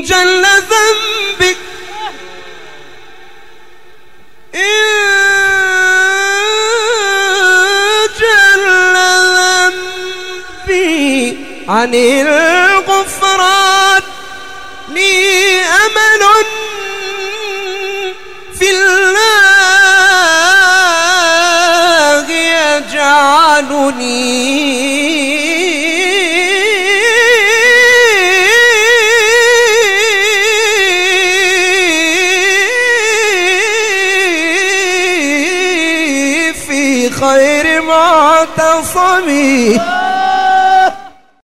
جل ذنبك عن الغفران لي أمل في الله يجعلني في خير معتصمي